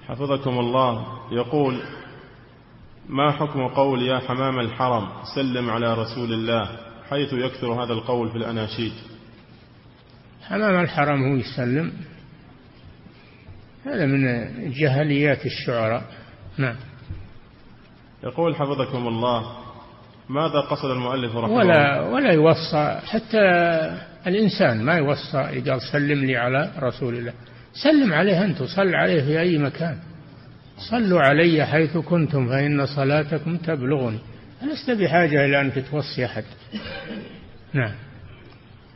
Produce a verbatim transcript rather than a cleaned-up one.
حفظكم الله، يقول: ما حكم قول يا حمام الحرم سلم على رسول الله، حيث يكثر هذا القول في الأناشيد؟ حمام الحرم هو يسلم، هذا من جهليات الشعراء. نعم. يقول حفظكم الله: ماذا قصد المؤلف رحمه ولا الله؟ ولا يوصى، حتى الإنسان ما يوصى يقال سلم لي على رسول الله، سلم عليه أنت، صل عليه في أي مكان، صلوا علي حيث كنتم فإن صلاتكم تبلغني، لست بحاجة إلى أن توصي أحد. نعم.